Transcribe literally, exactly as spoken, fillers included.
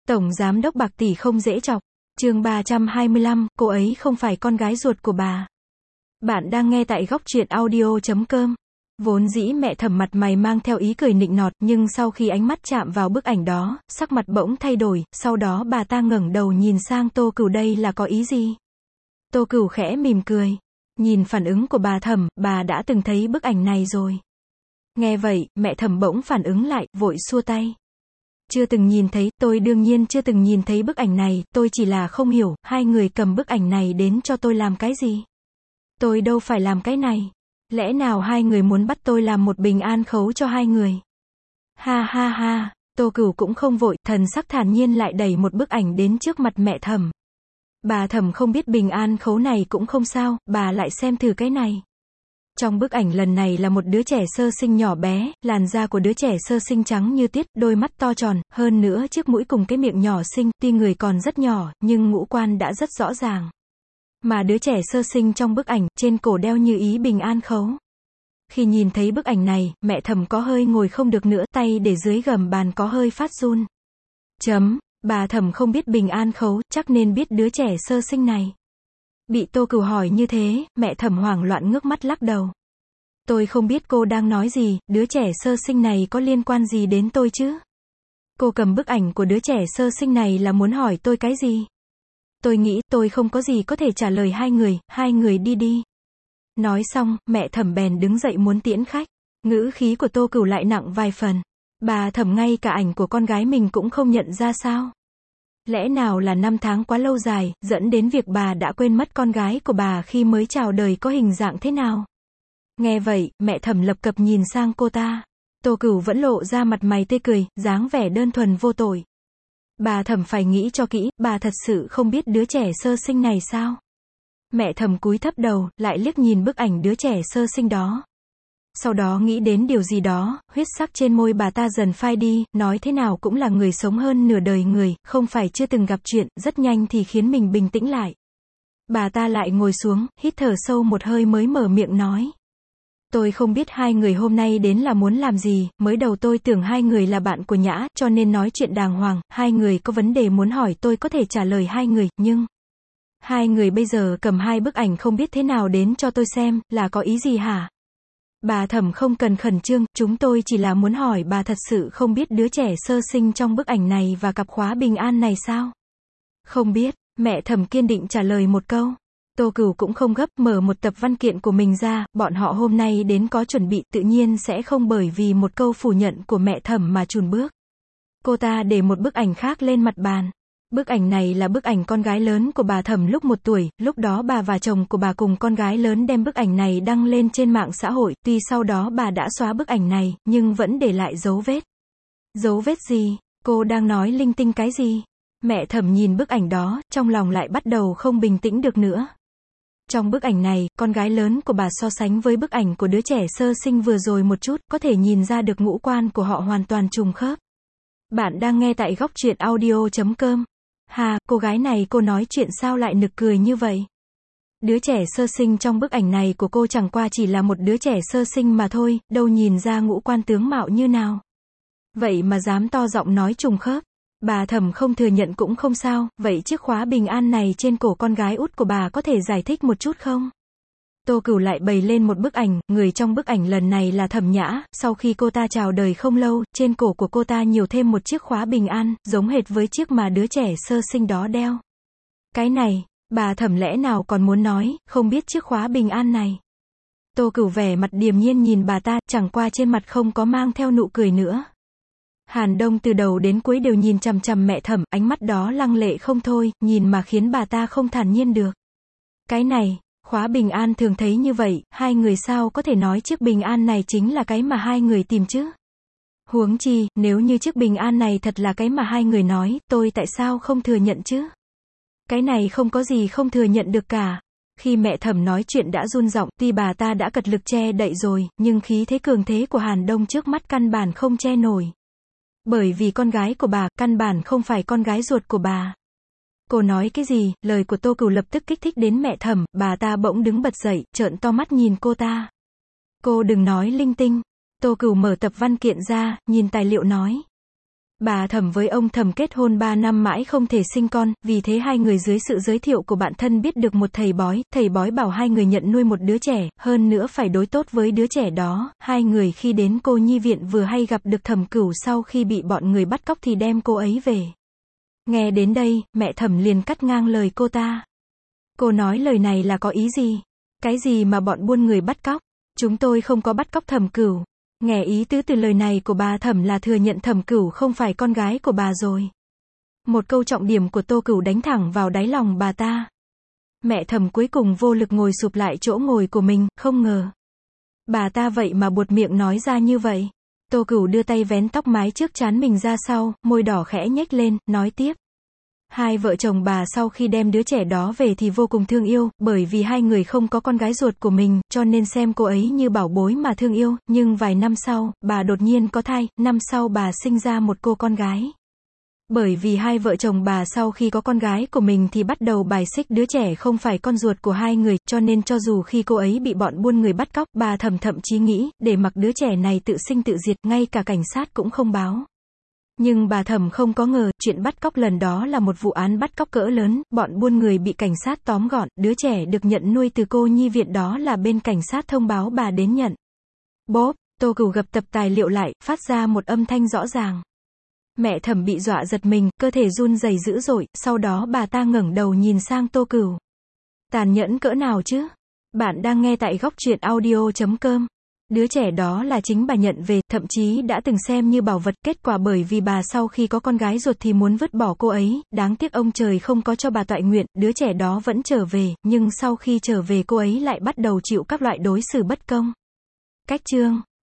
Tổng giám đốc bạc tỷ không dễ chọc. Chương ba trăm hai mươi lăm, cô ấy không phải con gái ruột của bà. Bạn đang nghe tại góc truyện audio chấm com. Vốn dĩ mẹ Thẩm mặt mày mang theo ý cười nịnh nọt, nhưng sau khi ánh mắt chạm vào bức ảnh đó, sắc mặt bỗng thay đổi, sau đó bà ta ngẩng đầu nhìn sang Tô Cửu, đây là có ý gì? Tô Cửu khẽ mỉm cười. Nhìn phản ứng của bà Thẩm, bà đã từng thấy bức ảnh này rồi. Nghe vậy, mẹ Thẩm bỗng phản ứng lại, vội xua tay. Chưa từng nhìn thấy, tôi đương nhiên chưa từng nhìn thấy bức ảnh này, tôi chỉ là không hiểu, hai người cầm bức ảnh này đến cho tôi làm cái gì? Tôi đâu phải làm cái này. Lẽ nào hai người muốn bắt tôi làm một bình an khấu cho hai người? Ha ha ha, Tô Cửu cũng không vội, thần sắc thản nhiên lại đẩy một bức ảnh đến trước mặt mẹ Thẩm. Bà Thẩm không biết bình an khấu này cũng không sao, bà lại xem thử cái này. Trong bức ảnh lần này là một đứa trẻ sơ sinh nhỏ bé, làn da của đứa trẻ sơ sinh trắng như tiết, đôi mắt to tròn, hơn nữa chiếc mũi cùng cái miệng nhỏ xinh, tuy người còn rất nhỏ, nhưng ngũ quan đã rất rõ ràng. Mà đứa trẻ sơ sinh trong bức ảnh, trên cổ đeo như ý bình an khấu. Khi nhìn thấy bức ảnh này, mẹ Thẩm có hơi ngồi không được nữa, tay để dưới gầm bàn có hơi phát run. Chấm, bà Thẩm không biết bình an khấu, chắc nên biết đứa trẻ sơ sinh này. Bị Tô Cửu hỏi như thế, mẹ Thẩm hoảng loạn ngước mắt lắc đầu. Tôi không biết cô đang nói gì, đứa trẻ sơ sinh này có liên quan gì đến tôi chứ? Cô cầm bức ảnh của đứa trẻ sơ sinh này là muốn hỏi tôi cái gì? Tôi nghĩ tôi không có gì có thể trả lời hai người, hai người đi đi. Nói xong, mẹ Thẩm bèn đứng dậy muốn tiễn khách. Ngữ khí của Tô Cửu lại nặng vài phần. Bà Thẩm ngay cả ảnh của con gái mình cũng không nhận ra sao? Lẽ nào là năm tháng quá lâu dài, dẫn đến việc bà đã quên mất con gái của bà khi mới chào đời có hình dạng thế nào? Nghe vậy, mẹ Thẩm lập cập nhìn sang cô ta. Tô Cửu vẫn lộ ra mặt mày tươi cười, dáng vẻ đơn thuần vô tội. Bà Thẩm phải nghĩ cho kỹ, bà thật sự không biết đứa trẻ sơ sinh này sao? Mẹ Thẩm cúi thấp đầu, lại liếc nhìn bức ảnh đứa trẻ sơ sinh đó. Sau đó nghĩ đến điều gì đó, huyết sắc trên môi bà ta dần phai đi, nói thế nào cũng là người sống hơn nửa đời người, không phải chưa từng gặp chuyện, rất nhanh thì khiến mình bình tĩnh lại. Bà ta lại ngồi xuống, hít thở sâu một hơi mới mở miệng nói. Tôi không biết hai người hôm nay đến là muốn làm gì, mới đầu tôi tưởng hai người là bạn của Nhã, cho nên nói chuyện đàng hoàng, hai người có vấn đề muốn hỏi tôi có thể trả lời hai người, nhưng... Hai người bây giờ cầm hai bức ảnh không biết thế nào đến cho tôi xem, là có ý gì hả? Bà Thẩm không cần khẩn trương, chúng tôi chỉ là muốn hỏi bà thật sự không biết đứa trẻ sơ sinh trong bức ảnh này và cặp khóa bình an này sao? Không biết, mẹ Thẩm kiên định trả lời một câu. Tô Cửu cũng không gấp, mở một tập văn kiện của mình ra, bọn họ hôm nay đến có chuẩn bị, tự nhiên sẽ không bởi vì một câu phủ nhận của mẹ Thẩm mà chùn bước. Cô ta để một bức ảnh khác lên mặt bàn. Bức ảnh này là bức ảnh con gái lớn của bà Thẩm lúc một tuổi, lúc đó bà và chồng của bà cùng con gái lớn đem bức ảnh này đăng lên trên mạng xã hội, tuy sau đó bà đã xóa bức ảnh này, nhưng vẫn để lại dấu vết. Dấu vết gì? Cô đang nói linh tinh cái gì? Mẹ Thẩm nhìn bức ảnh đó, trong lòng lại bắt đầu không bình tĩnh được nữa. Trong bức ảnh này, con gái lớn của bà so sánh với bức ảnh của đứa trẻ sơ sinh vừa rồi một chút, có thể nhìn ra được ngũ quan của họ hoàn toàn trùng khớp. Bạn đang nghe tại góc truyện audio chấm com. Hà, cô gái này cô nói chuyện sao lại nực cười như vậy? Đứa trẻ sơ sinh trong bức ảnh này của cô chẳng qua chỉ là một đứa trẻ sơ sinh mà thôi, đâu nhìn ra ngũ quan tướng mạo như nào. Vậy mà dám to giọng nói trùng khớp. Bà Thẩm không thừa nhận cũng không sao, vậy chiếc khóa bình an này trên cổ con gái út của bà có thể giải thích một chút không? Tô Cửu lại bày lên một bức ảnh, người trong bức ảnh lần này là Thẩm Nhã, sau khi cô ta chào đời không lâu, trên cổ của cô ta nhiều thêm một chiếc khóa bình an, giống hệt với chiếc mà đứa trẻ sơ sinh đó đeo. Cái này, bà Thẩm lẽ nào còn muốn nói, không biết chiếc khóa bình an này. Tô Cửu vẻ mặt điềm nhiên nhìn bà ta, chẳng qua trên mặt không có mang theo nụ cười nữa. Hàn Đông từ đầu đến cuối đều nhìn chằm chằm mẹ Thẩm, ánh mắt đó lăng lệ không thôi, nhìn mà khiến bà ta không thản nhiên được. Cái này, khóa bình an thường thấy như vậy, hai người sao có thể nói chiếc bình an này chính là cái mà hai người tìm chứ? Huống chi, nếu như chiếc bình an này thật là cái mà hai người nói, tôi tại sao không thừa nhận chứ? Cái này không có gì không thừa nhận được cả. Khi mẹ Thẩm nói chuyện đã run giọng, tuy bà ta đã cật lực che đậy rồi, nhưng khí thế cường thế của Hàn Đông trước mắt căn bản không che nổi. Bởi vì con gái của bà, căn bản không phải con gái ruột của bà. Cô nói cái gì? Lời của Tô Cửu lập tức kích thích đến mẹ Thẩm, bà ta bỗng đứng bật dậy, trợn to mắt nhìn cô ta. Cô đừng nói linh tinh. Tô Cửu mở tập văn kiện ra, nhìn tài liệu nói. Bà Thẩm với ông Thẩm kết hôn ba năm mãi không thể sinh con, vì thế hai người dưới sự giới thiệu của bạn thân biết được một thầy bói, thầy bói bảo hai người nhận nuôi một đứa trẻ, hơn nữa phải đối tốt với đứa trẻ đó. Hai người khi đến cô nhi viện vừa hay gặp được Thẩm Cửu sau khi bị bọn người bắt cóc thì đem cô ấy về. Nghe đến đây, mẹ Thẩm liền cắt ngang lời cô ta. Cô nói lời này là có ý gì? Cái gì mà bọn buôn người bắt cóc? Chúng tôi không có bắt cóc Thẩm Cửu. Nghe ý tứ từ lời này của bà Thẩm là thừa nhận Thẩm Cửu không phải con gái của bà rồi. Một câu trọng điểm của Tô Cửu đánh thẳng vào đáy lòng bà ta. Mẹ Thẩm cuối cùng vô lực ngồi sụp lại chỗ ngồi của mình, không ngờ. Bà ta vậy mà buột miệng nói ra như vậy. Tô Cửu đưa tay vén tóc mái trước trán mình ra sau, môi đỏ khẽ nhếch lên, nói tiếp. Hai vợ chồng bà sau khi đem đứa trẻ đó về thì vô cùng thương yêu, bởi vì hai người không có con gái ruột của mình, cho nên xem cô ấy như bảo bối mà thương yêu, nhưng vài năm sau, bà đột nhiên có thai, năm sau bà sinh ra một cô con gái. Bởi vì hai vợ chồng bà sau khi có con gái của mình thì bắt đầu bài xích đứa trẻ không phải con ruột của hai người, cho nên cho dù khi cô ấy bị bọn buôn người bắt cóc, bà Thẩm thậm chí nghĩ, để mặc đứa trẻ này tự sinh tự diệt, ngay cả cảnh sát cũng không báo. Nhưng bà Thẩm không có ngờ, chuyện bắt cóc lần đó là một vụ án bắt cóc cỡ lớn, bọn buôn người bị cảnh sát tóm gọn, đứa trẻ được nhận nuôi từ cô nhi viện đó là bên cảnh sát thông báo bà đến nhận. Bốp, Tô Cửu gập tập tài liệu lại, phát ra một âm thanh rõ ràng. Mẹ Thẩm bị dọa giật mình, cơ thể run rẩy dữ dội, sau đó bà ta ngẩng đầu nhìn sang Tô Cửu. Tàn nhẫn cỡ nào chứ? Bạn đang nghe tại góc truyện audio chấm com. Đứa trẻ đó là chính bà nhận về, thậm chí đã từng xem như bảo vật, kết quả bởi vì bà sau khi có con gái ruột thì muốn vứt bỏ cô ấy, đáng tiếc ông trời không có cho bà toại nguyện, đứa trẻ đó vẫn trở về, nhưng sau khi trở về cô ấy lại bắt đầu chịu các loại đối xử bất công. Cách chương